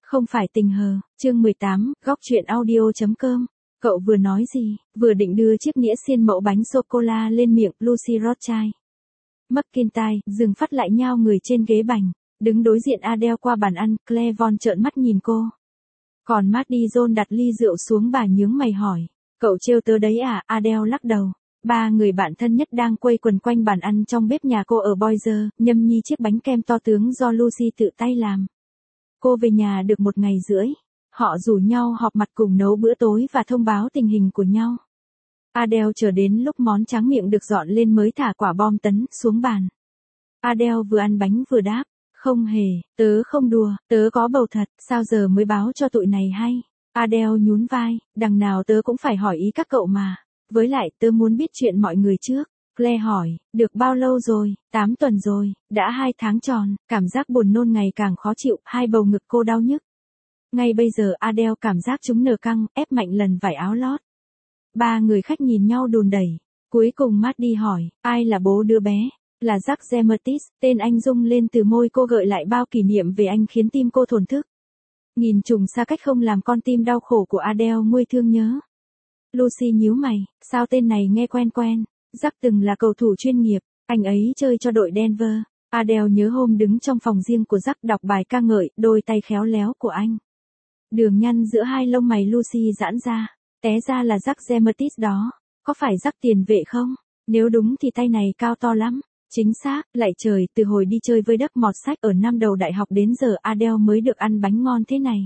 Không phải tình hờ, chương 18, góc truyện audio.com. Cậu vừa nói gì, vừa định đưa chiếc nĩa xiên mẫu bánh sô-cô-la lên miệng Lucy Rothschild. McIntyre, dừng phát lại nhao người trên ghế bành, đứng đối diện Adele qua bàn ăn, Claire Von trợn mắt nhìn cô. Còn Maddie John đặt ly rượu xuống bà nhướng mày hỏi, cậu trêu tớ đấy à? Adele lắc đầu. Ba người bạn thân nhất đang quây quần quanh bàn ăn trong bếp nhà cô ở Boise, nhâm nhi chiếc bánh kem to tướng do Lucy tự tay làm. Cô về nhà được 1 ngày rưỡi. Họ rủ nhau họp mặt cùng nấu bữa tối và thông báo tình hình của nhau. Adele chờ đến lúc món tráng miệng được dọn lên mới thả quả bom tấn xuống bàn. Adele vừa ăn bánh vừa đáp, không hề, tớ không đùa, tớ có bầu thật, sao giờ mới báo cho tụi này hay? Adele nhún vai, đằng nào tớ cũng phải hỏi ý các cậu mà. Với lại tớ muốn biết chuyện mọi người trước. Claire hỏi, được bao lâu rồi? 8 tuần rồi, đã 2 tháng tròn, cảm giác buồn nôn ngày càng khó chịu, hai bầu ngực cô đau nhức. Ngay bây giờ Adele cảm giác chúng nở căng, ép mạnh lần vải áo lót. Ba người khách nhìn nhau đùn đẩy. Cuối cùng Maddie hỏi, ai là bố đứa bé? Là Jack Zemetis, tên anh rung lên từ môi cô gợi lại bao kỷ niệm về anh khiến tim cô thổn thức. Nhìn trùng xa cách không làm con tim đau khổ của Adele nguôi thương nhớ. Lucy nhíu mày, sao tên này nghe quen quen? Jack từng là cầu thủ chuyên nghiệp, anh ấy chơi cho đội Denver. Adele nhớ hôm đứng trong phòng riêng của Jack đọc bài ca ngợi, đôi tay khéo léo của anh. Đường nhăn giữa hai lông mày Lucy giãn ra, té ra là Jack Zemetis đó, có phải Jack tiền vệ không? Nếu đúng thì tay này cao to lắm. Chính xác, lạy trời, từ hồi đi chơi với Đất Mọt Sách ở năm đầu đại học đến giờ Adele mới được ăn bánh ngon thế này.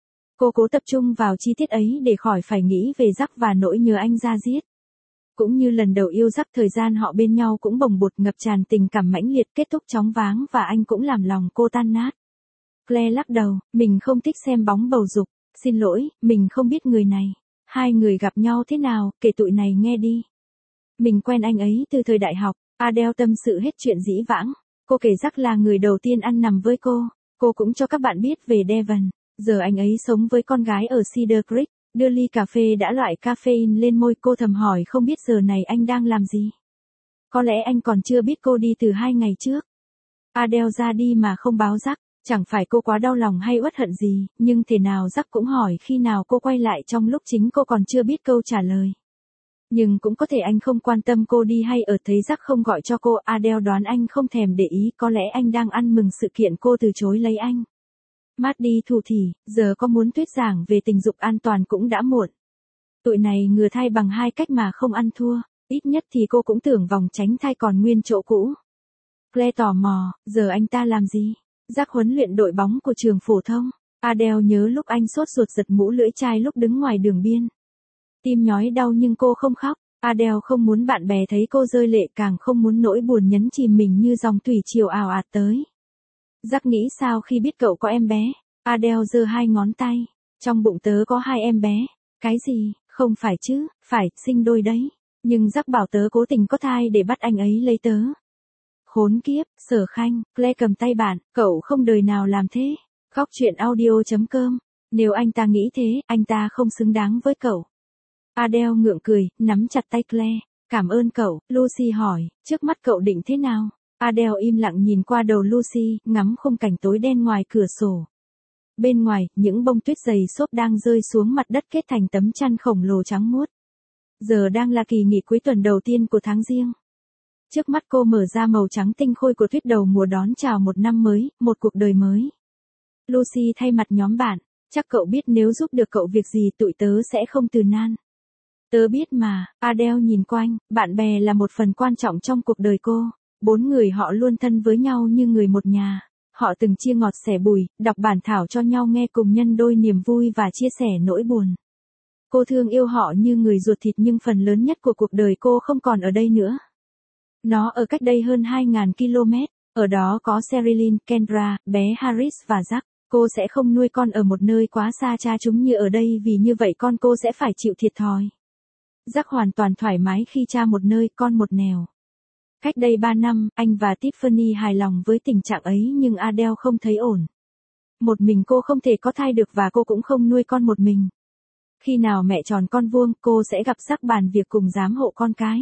Cô cố tập trung vào chi tiết ấy để khỏi phải nghĩ về Jack và nỗi nhớ anh da diết. Cũng như lần đầu yêu Jack, thời gian họ bên nhau cũng bồng bột ngập tràn tình cảm mãnh liệt, kết thúc chóng váng và anh cũng làm lòng cô tan nát. Claire lắc đầu, mình không thích xem bóng bầu dục, xin lỗi, mình không biết người này. Hai người gặp nhau thế nào, kể tụi này nghe đi. Mình quen anh ấy từ thời đại học. Adele tâm sự hết chuyện dĩ vãng. Cô kể Jack là người đầu tiên ăn nằm với cô. Cô cũng cho các bạn biết về Devon. Giờ anh ấy sống với con gái ở Cedar Creek. Đưa ly cà phê đã loại caffeine lên môi, cô thầm hỏi không biết giờ này anh đang làm gì. Có lẽ anh còn chưa biết cô đi từ 2 ngày trước. Adele ra đi mà không báo Jack. Chẳng phải cô quá đau lòng hay uất hận gì, nhưng thế nào Jack cũng hỏi khi nào cô quay lại trong lúc chính cô còn chưa biết câu trả lời. Nhưng cũng có thể anh không quan tâm cô đi hay ở, thấy Jack không gọi cho cô. Adele đoán anh không thèm để ý, có lẽ anh đang ăn mừng sự kiện cô từ chối lấy anh. Maddie thủ thỉ, giờ có muốn thuyết giảng về tình dục an toàn cũng đã muộn. Tụi này ngừa thai bằng 2 cách mà không ăn thua, ít nhất thì cô cũng tưởng vòng tránh thai còn nguyên chỗ cũ. Claire tò mò, giờ anh ta làm gì? Jack huấn luyện đội bóng của trường phổ thông. Adele nhớ lúc anh sốt ruột giật mũ lưỡi chai lúc đứng ngoài đường biên. Tim nhói đau nhưng cô không khóc. Adele không muốn bạn bè thấy cô rơi lệ, càng không muốn nỗi buồn nhấn chìm mình như dòng thủy triều ào ạt tới. Jack nghĩ sao khi biết cậu có em bé? Adele giơ 2 ngón tay. Trong bụng tớ có 2 em bé. Cái gì? Không phải chứ, phải, sinh đôi đấy. Nhưng Jack bảo tớ cố tình có thai để bắt anh ấy lấy tớ. Khốn kiếp, Sở Khanh, Claire cầm tay bạn, cậu không đời nào làm thế. Góc truyện audio.com. Nếu anh ta nghĩ thế, anh ta không xứng đáng với cậu. Adele ngượng cười, nắm chặt tay Claire. Cảm ơn cậu. Lucy hỏi, trước mắt cậu định thế nào? Adele im lặng nhìn qua đầu Lucy, ngắm khung cảnh tối đen ngoài cửa sổ. Bên ngoài, những bông tuyết dày xốp đang rơi xuống mặt đất kết thành tấm chăn khổng lồ trắng muốt. Giờ đang là kỳ nghỉ cuối tuần đầu tiên của tháng Giêng. Trước mắt cô mở ra màu trắng tinh khôi của tuyết đầu mùa đón chào một năm mới, một cuộc đời mới. Lucy thay mặt nhóm bạn, chắc cậu biết nếu giúp được cậu việc gì tụi tớ sẽ không từ nan. Tớ biết mà. Adele nhìn quanh, bạn bè là một phần quan trọng trong cuộc đời cô. 4 người họ luôn thân với nhau như người một nhà. Họ từng chia ngọt sẻ bùi, đọc bản thảo cho nhau nghe cùng nhân đôi niềm vui và chia sẻ nỗi buồn. Cô thương yêu họ như người ruột thịt, nhưng phần lớn nhất của cuộc đời cô không còn ở đây nữa. Nó ở cách đây hơn 2.000 km, ở đó có Sherilyn, Kendra, bé Harris và Jack. Cô sẽ không nuôi con ở một nơi quá xa cha chúng như ở đây, vì như vậy con cô sẽ phải chịu thiệt thòi. Jack hoàn toàn thoải mái khi cha một nơi, con một nẻo. Cách đây 3 năm, anh và Tiffany hài lòng với tình trạng ấy, nhưng Adele không thấy ổn. Một mình cô không thể có thai được và cô cũng không nuôi con một mình. Khi nào mẹ tròn con vuông, cô sẽ gặp Jack bàn việc cùng giám hộ con cái.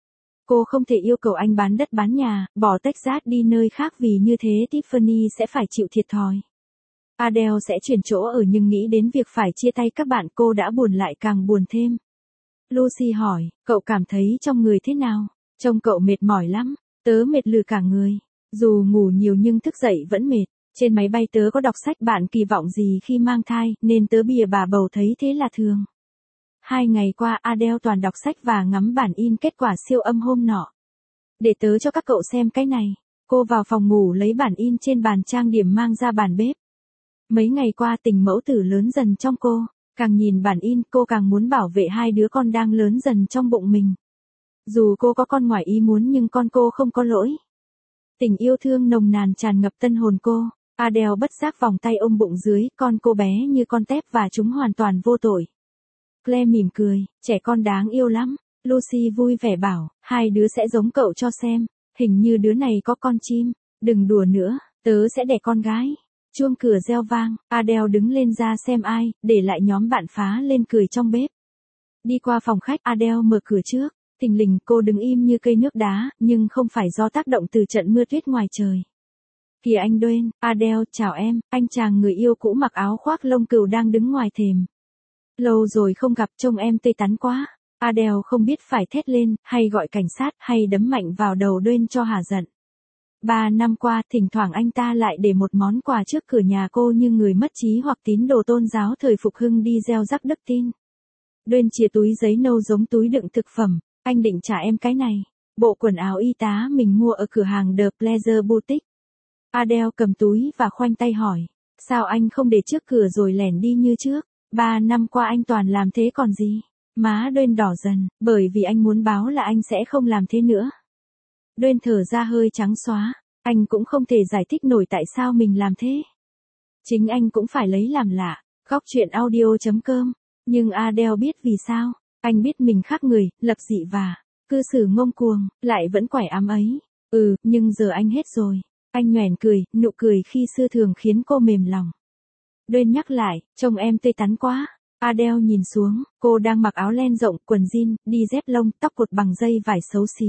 Cô không thể yêu cầu anh bán đất bán nhà, bỏ Texas đi nơi khác, vì như thế Tiffany sẽ phải chịu thiệt thòi. Adele sẽ chuyển chỗ ở nhưng nghĩ đến việc phải chia tay các bạn cô đã buồn lại càng buồn thêm. Lucy hỏi, cậu cảm thấy trong người thế nào? Trông cậu mệt mỏi lắm, tớ mệt lử cả người. Dù ngủ nhiều nhưng thức dậy vẫn mệt. Trên máy bay tớ có đọc sách bạn kỳ vọng gì khi mang thai, nên tớ bìa bà bầu thấy thế là thường. 2 ngày qua Adele toàn đọc sách và ngắm bản in kết quả siêu âm hôm nọ. Để tớ cho các cậu xem cái này. Cô vào phòng ngủ lấy bản in trên bàn trang điểm mang ra bàn bếp. Mấy ngày qua tình mẫu tử lớn dần trong cô. Càng nhìn bản in cô càng muốn bảo vệ 2 đứa con đang lớn dần trong bụng mình. Dù cô có con ngoài ý muốn nhưng con cô không có lỗi. Tình yêu thương nồng nàn tràn ngập tâm hồn cô. Adele bất giác vòng tay ôm bụng dưới, con cô bé như con tép và chúng hoàn toàn vô tội. Claire mỉm cười, trẻ con đáng yêu lắm. Lucy vui vẻ bảo, 2 đứa sẽ giống cậu cho xem. Hình như đứa này có con chim. Đừng đùa nữa, tớ sẽ đẻ con gái. Chuông cửa reo vang, Adele đứng lên ra xem ai, để lại nhóm bạn phá lên cười trong bếp. Đi qua phòng khách, Adele mở cửa trước. Thình lình cô đứng im như cây nước đá, nhưng không phải do tác động từ trận mưa tuyết ngoài trời. Kìa anh Dwayne, Adele, chào em, anh chàng người yêu cũ mặc áo khoác lông cừu đang đứng ngoài thềm. Lâu rồi không gặp, trông em tươi tắn quá. Adele không biết phải thét lên, hay gọi cảnh sát, hay đấm mạnh vào đầu Dwayne cho hả giận. 3 năm qua, thỉnh thoảng anh ta lại để một món quà trước cửa nhà cô như người mất trí hoặc tín đồ tôn giáo thời phục hưng đi gieo rắc đức tin. Dwayne chìa túi giấy nâu giống túi đựng thực phẩm, anh định trả em cái này. Bộ quần áo y tá mình mua ở cửa hàng The Pleasure Boutique. Adele cầm túi và khoanh tay hỏi, sao anh không để trước cửa rồi lẻn đi như trước? 3 năm qua anh toàn làm thế còn gì? Má Dwayne đỏ dần, bởi vì anh muốn báo là anh sẽ không làm thế nữa. Dwayne thở ra hơi trắng xóa, anh cũng không thể giải thích nổi tại sao mình làm thế. Chính anh cũng phải lấy làm lạ. Góc chuyện audio.com. Nhưng Adele biết vì sao. Anh biết mình khác người, lập dị và cư xử ngông cuồng, lại vẫn quải ám ấy. Nhưng giờ anh hết rồi. Anh nhoẻn cười, nụ cười khi xưa thường khiến cô mềm lòng. Dwayne nhắc lại, trông em tươi tắn quá. Adele nhìn xuống, cô đang mặc áo len rộng, quần jean, đi dép lông, tóc cột bằng dây vải xấu xí.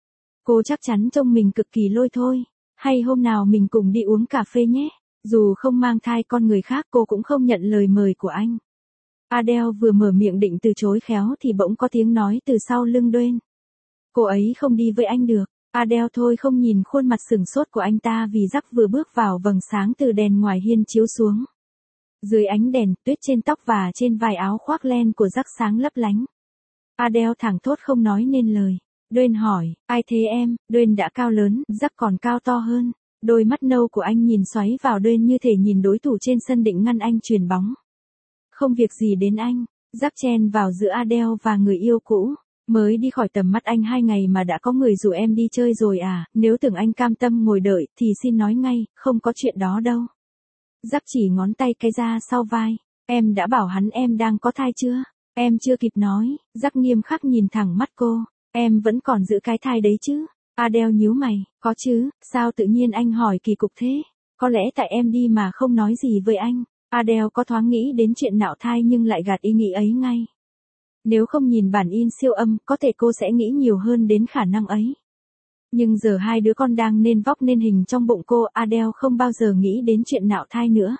Cô chắc chắn trông mình cực kỳ lôi thôi. Hay hôm nào mình cùng đi uống cà phê nhé. Dù không mang thai con người khác cô cũng không nhận lời mời của anh. Adele vừa mở miệng định từ chối khéo thì bỗng có tiếng nói từ sau lưng Dwayne. Cô ấy không đi với anh được. Adele thôi không nhìn khuôn mặt sừng sốt của anh ta vì Jack vừa bước vào vầng sáng từ đèn ngoài hiên chiếu xuống. Dưới ánh đèn, tuyết trên tóc và trên vai áo khoác len của Jack sáng lấp lánh. Adele thẳng thốt không nói nên lời. Dwayne hỏi, ai thế em? Dwayne đã cao lớn, Jack còn cao to hơn. Đôi mắt nâu của anh nhìn xoáy vào Dwayne như thể nhìn đối thủ trên sân định ngăn anh chuyền bóng. Không việc gì đến anh. Jack chen vào giữa Adele và người yêu cũ. Mới đi khỏi tầm mắt anh 2 ngày mà đã có người rủ em đi chơi rồi à? Nếu tưởng anh cam tâm ngồi đợi thì xin nói ngay, không có chuyện đó đâu. Jack chỉ ngón tay cái ra sau vai. Em đã bảo hắn em đang có thai chưa? Em chưa kịp nói. Jack nghiêm khắc nhìn thẳng mắt cô. Em vẫn còn giữ cái thai đấy chứ? Adele nhíu mày, có chứ, sao tự nhiên anh hỏi kỳ cục thế? Có lẽ tại em đi mà không nói gì với anh. Adele có thoáng nghĩ đến chuyện nạo thai nhưng lại gạt ý nghĩ ấy ngay. Nếu không nhìn bản in siêu âm, có thể cô sẽ nghĩ nhiều hơn đến khả năng ấy. Nhưng giờ 2 đứa con đang nên vóc nên hình trong bụng cô, Adele không bao giờ nghĩ đến chuyện nạo thai nữa.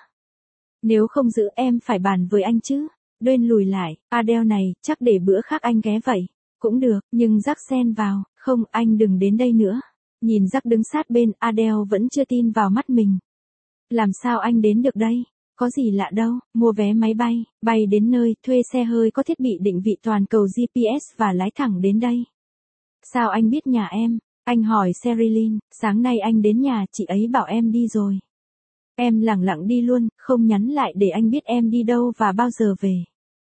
Nếu không giữ em phải bàn với anh chứ. Dwayne lùi lại, Adele này, chắc để bữa khác anh ghé vậy. Cũng được, nhưng Jack xen vào, không, anh đừng đến đây nữa. Nhìn Jack đứng sát bên, Adele vẫn chưa tin vào mắt mình. Làm sao anh đến được đây? Có gì lạ đâu, mua vé máy bay, bay đến nơi, thuê xe hơi có thiết bị định vị toàn cầu GPS và lái thẳng đến đây. Sao anh biết nhà em? Anh hỏi Sherilyn, sáng nay anh đến nhà, chị ấy bảo em đi rồi. Em lẳng lặng đi luôn, không nhắn lại để anh biết em đi đâu và bao giờ về.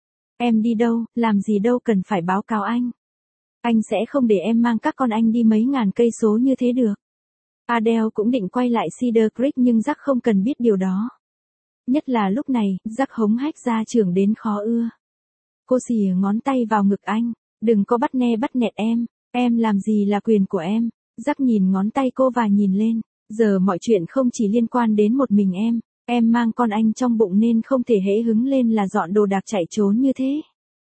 Em đi đâu, làm gì đâu cần phải báo cáo anh. Anh sẽ không để em mang các con anh đi mấy ngàn cây số như thế được. Adele cũng định quay lại Cedar Creek nhưng Jack không cần biết điều đó. Nhất là lúc này, Jack hống hách ra trưởng đến khó ưa. Cô xìa ngón tay vào ngực anh. Đừng có bắt ne bắt nẹt em làm gì là quyền của em. Jack nhìn ngón tay cô và nhìn lên. Giờ mọi chuyện không chỉ liên quan đến một mình em mang con anh trong bụng nên không thể hễ hứng lên là dọn đồ đạc chạy trốn như thế.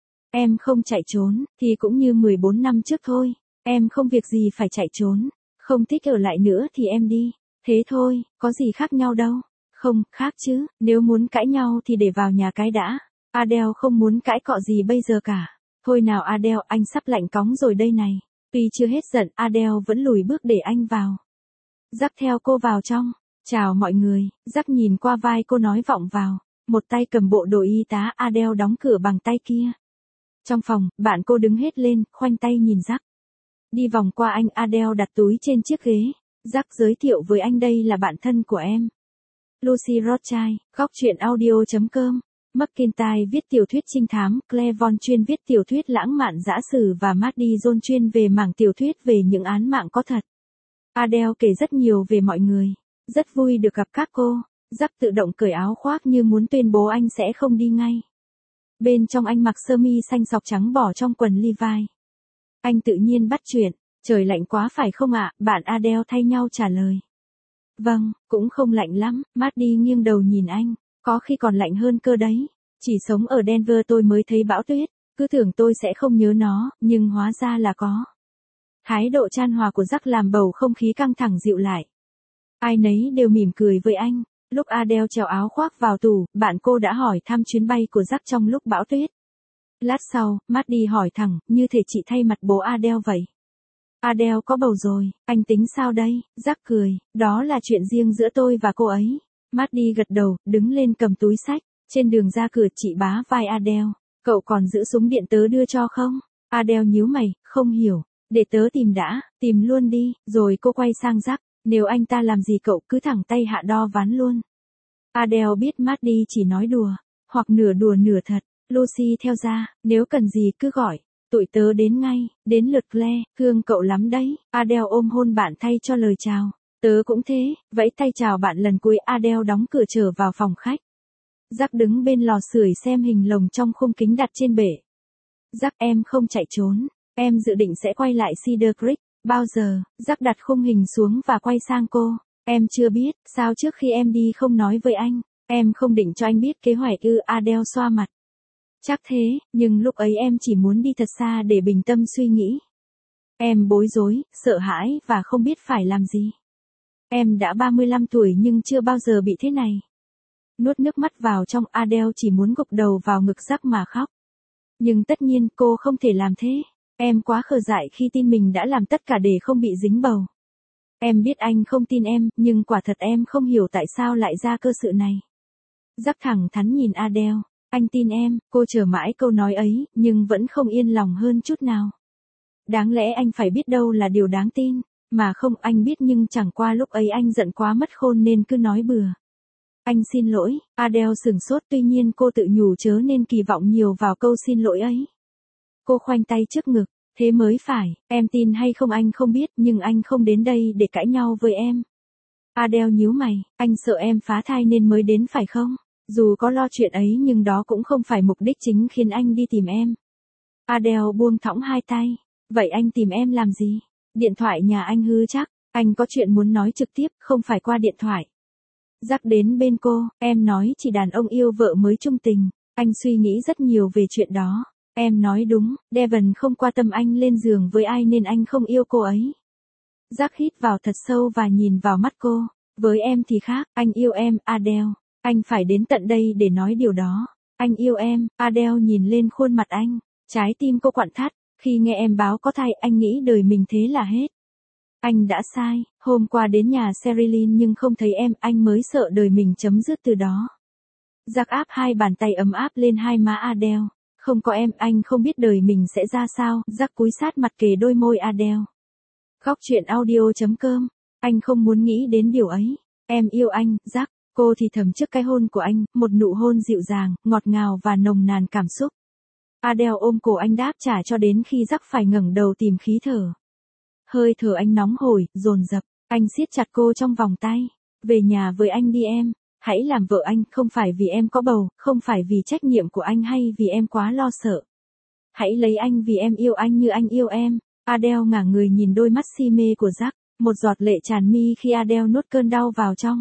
Em không chạy trốn, thì cũng như 14 năm trước thôi. Em không việc gì phải chạy trốn. Không thích ở lại nữa thì em đi. Thế thôi, có gì khác nhau đâu. Không, khác chứ, nếu muốn cãi nhau thì để vào nhà cái đã. Adele không muốn cãi cọ gì bây giờ cả. Thôi nào Adele, anh sắp lạnh cóng rồi đây này. Tuy chưa hết giận, Adele vẫn lùi bước để anh vào. Jack theo cô vào trong. Chào mọi người, Jack nhìn qua vai cô nói vọng vào. Một tay cầm bộ đồ y tá, Adele đóng cửa bằng tay kia. Trong phòng, bạn cô đứng hết lên, khoanh tay nhìn Jack. Đi vòng qua anh, Adele đặt túi trên chiếc ghế. Jack giới thiệu với anh đây là bạn thân của em. Lucy Rothschild, góc truyện audio.com. McIntyre viết tiểu thuyết trinh thám, Claire Von chuyên viết tiểu thuyết lãng mạn dã sử và Maddie John chuyên về mảng tiểu thuyết về những án mạng có thật. Adele kể rất nhiều về mọi người. Rất vui được gặp các cô. Jack tự động cởi áo khoác như muốn tuyên bố anh sẽ không đi ngay. Bên trong anh mặc sơ mi xanh sọc trắng bỏ trong quần Levi. Anh tự nhiên bắt chuyện. Trời lạnh quá phải không ạ? Bạn Adele thay nhau trả lời. Vâng, cũng không lạnh lắm. Maddie nghiêng đầu nhìn anh. Có khi còn lạnh hơn cơ đấy. Chỉ sống ở Denver tôi mới thấy bão tuyết. Cứ tưởng tôi sẽ không nhớ nó, nhưng hóa ra là có. Thái độ chan hòa của Jack làm bầu không khí căng thẳng dịu lại. Ai nấy đều mỉm cười với anh. Lúc Adele trèo áo khoác vào tủ, bạn cô đã hỏi thăm chuyến bay của Jack trong lúc bão tuyết. Lát sau, Maddie hỏi thẳng, như thể chị thay mặt bố Adele vậy. Adele có bầu rồi, anh tính sao đây? Jack cười, đó là chuyện riêng giữa tôi và cô ấy. Maddie gật đầu, đứng lên cầm túi xách. Trên đường ra cửa chị bá vai Adele. Cậu còn giữ súng điện tớ đưa cho không? Adele nhíu mày, không hiểu. Để tớ tìm đã, tìm luôn đi. Rồi cô quay sang Jack. Nếu anh ta làm gì cậu cứ thẳng tay hạ đo ván luôn. Adele biết Maddie chỉ nói đùa. Hoặc nửa đùa nửa thật. Lucy theo ra, nếu cần gì cứ gọi. Tụi tớ đến ngay, đến lượt Claire, thương cậu lắm đấy. Adele ôm hôn bạn thay cho lời chào. Tớ cũng thế, vẫy tay chào bạn lần cuối. Adele đóng cửa trở vào phòng khách. Jack đứng bên lò sưởi xem hình lồng trong khung kính đặt trên bể. Jack em không chạy trốn, em dự định sẽ quay lại Cedar Creek. Bao giờ? Jack đặt khung hình xuống và quay sang cô. Em chưa biết, sao trước khi em đi không nói với anh? Em không định cho anh biết kế hoạch ư? Adele xoa mặt. Chắc thế, nhưng lúc ấy em chỉ muốn đi thật xa để bình tâm suy nghĩ. Em bối rối, sợ hãi và không biết phải làm gì. Em đã 35 tuổi nhưng chưa bao giờ bị thế này. Nuốt nước mắt vào trong, Adele chỉ muốn gục đầu vào ngực Jack mà khóc. Nhưng tất nhiên cô không thể làm thế. Em quá khờ dại khi tin mình đã làm tất cả để không bị dính bầu. Em biết anh không tin em, nhưng quả thật em không hiểu tại sao lại ra cơ sự này. Jack thẳng thắn nhìn Adele. Anh tin em, cô chờ mãi câu nói ấy, nhưng vẫn không yên lòng hơn chút nào. Đáng lẽ anh phải biết đâu là điều đáng tin. Mà không, anh biết nhưng chẳng qua lúc ấy anh giận quá mất khôn nên cứ nói bừa. Anh xin lỗi. Adele sửng sốt, tuy nhiên cô tự nhủ chớ nên kỳ vọng nhiều vào câu xin lỗi ấy. Cô khoanh tay trước ngực. Thế mới phải, em tin hay không anh không biết nhưng anh không đến đây để cãi nhau với em. Adele nhíu mày, anh sợ em phá thai nên mới đến phải không? Dù có lo chuyện ấy nhưng đó cũng không phải mục đích chính khiến anh đi tìm em. Adele buông thõng hai tay. Vậy anh tìm em làm gì? Điện thoại nhà anh hư chắc, anh có chuyện muốn nói trực tiếp, không phải qua điện thoại. Jack đến bên cô, em nói chỉ đàn ông yêu vợ mới trung tình. Anh suy nghĩ rất nhiều về chuyện đó. Em nói đúng, Devon không quan tâm anh lên giường với ai nên anh không yêu cô ấy. Jack hít vào thật sâu và nhìn vào mắt cô. Với em thì khác, anh yêu em, Adele. Anh phải đến tận đây để nói điều đó. Anh yêu em, Adele nhìn lên khuôn mặt anh. Trái tim cô quặn thắt. Khi nghe em báo có thai, anh nghĩ đời mình thế là hết. Anh đã sai, hôm qua đến nhà Sherilyn nhưng không thấy em, anh mới sợ đời mình chấm dứt từ đó. Jack áp hai bàn tay ấm áp lên hai má Adele. Không có em, anh không biết đời mình sẽ ra sao. Jack cúi sát mặt kề đôi môi Adele. Góc truyện audio.com. Anh không muốn nghĩ đến điều ấy. Em yêu anh, Jack. Cô thì thầm trước cái hôn của anh, một nụ hôn dịu dàng, ngọt ngào và nồng nàn cảm xúc. Adele ôm cổ anh đáp trả cho đến khi Jack phải ngẩng đầu tìm khí thở. Hơi thở anh nóng hổi, dồn dập. Anh siết chặt cô trong vòng tay. Về nhà với anh đi em. Hãy làm vợ anh, không phải vì em có bầu, không phải vì trách nhiệm của anh hay vì em quá lo sợ. Hãy lấy anh vì em yêu anh như anh yêu em. Adele ngả người nhìn đôi mắt si mê của Jack. Một giọt lệ tràn mi khi Adele nuốt cơn đau vào trong.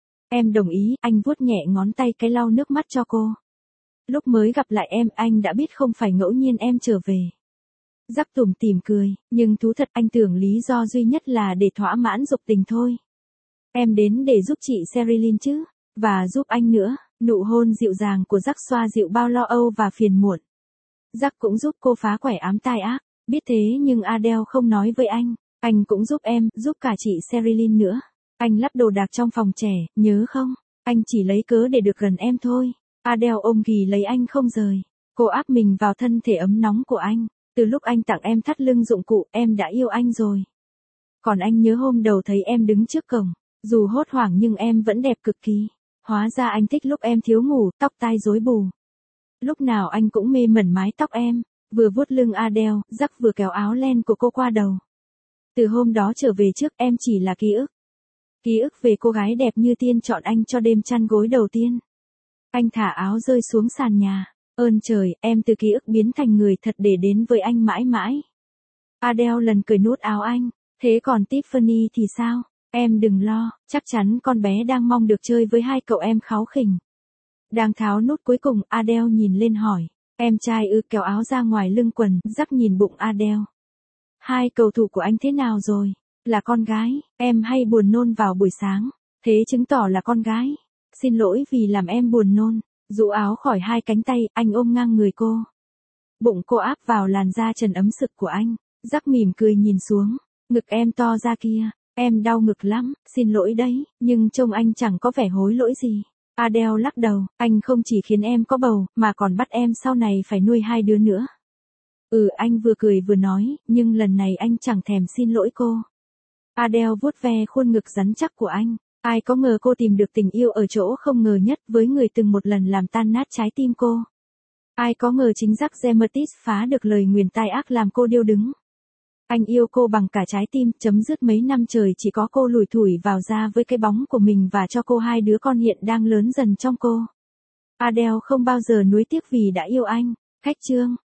Em đồng ý, anh vuốt nhẹ ngón tay cái lau nước mắt cho cô. Lúc mới gặp lại em, anh đã biết không phải ngẫu nhiên em trở về. Jack tủm tỉm cười, nhưng thú thật anh tưởng lý do duy nhất là để thỏa mãn dục tình thôi. Em đến để giúp chị Sherilyn chứ? Và giúp anh nữa, nụ hôn dịu dàng của Jack xoa dịu bao lo âu và phiền muộn. Jack cũng giúp cô phá quẻ ám tai ác. Biết thế nhưng Adele không nói với anh cũng giúp em, giúp cả chị Sherilyn nữa. Anh lắp đồ đạc trong phòng trẻ, nhớ không? Anh chỉ lấy cớ để được gần em thôi. Adele ôm ghì lấy anh không rời. Cô áp mình vào thân thể ấm nóng của anh. Từ lúc anh tặng em thắt lưng dụng cụ, em đã yêu anh rồi. Còn anh nhớ hôm đầu thấy em đứng trước cổng. Dù hốt hoảng nhưng em vẫn đẹp cực kỳ. Hóa ra anh thích lúc em thiếu ngủ, tóc tai rối bù. Lúc nào anh cũng mê mẩn mái tóc em. Vừa vuốt lưng Adele, Jack vừa kéo áo len của cô qua đầu. Từ hôm đó trở về trước em chỉ là ký ức. Ký ức về cô gái đẹp như tiên chọn anh cho đêm chăn gối đầu tiên. Anh thả áo rơi xuống sàn nhà. Ơn trời, em từ ký ức biến thành người thật để đến với anh mãi mãi. Adele lần cởi nút áo anh. Thế còn Tiffany thì sao? Em đừng lo, chắc chắn con bé đang mong được chơi với hai cậu em kháu khỉnh. Đang tháo nút cuối cùng, Adele nhìn lên hỏi. Em trai kéo áo ra ngoài lưng quần, Jack nhìn bụng Adele. Hai cầu thủ của anh thế nào rồi? Là con gái, em hay buồn nôn vào buổi sáng. Thế chứng tỏ là con gái. Xin lỗi vì làm em buồn nôn. Rũ áo khỏi hai cánh tay, anh ôm ngang người cô. Bụng cô áp vào làn da trần ấm sực của anh. Jack mỉm cười nhìn xuống. Ngực em to ra kia. Em đau ngực lắm, xin lỗi đấy, nhưng trông anh chẳng có vẻ hối lỗi gì. Adele lắc đầu, anh không chỉ khiến em có bầu, mà còn bắt em sau này phải nuôi hai đứa nữa. Anh vừa cười vừa nói, nhưng lần này anh chẳng thèm xin lỗi cô. Adele vuốt ve khuôn ngực rắn chắc của anh. Ai có ngờ cô tìm được tình yêu ở chỗ không ngờ nhất với người từng một lần làm tan nát trái tim cô. Ai có ngờ chính Jack Demetis phá được lời nguyền tai ác làm cô điêu đứng. Anh yêu cô bằng cả trái tim, chấm dứt mấy năm trời chỉ có cô lủi thủi vào ra với cái bóng của mình và cho cô hai đứa con hiện đang lớn dần trong cô. Adele không bao giờ nuối tiếc vì đã yêu anh. Khách chương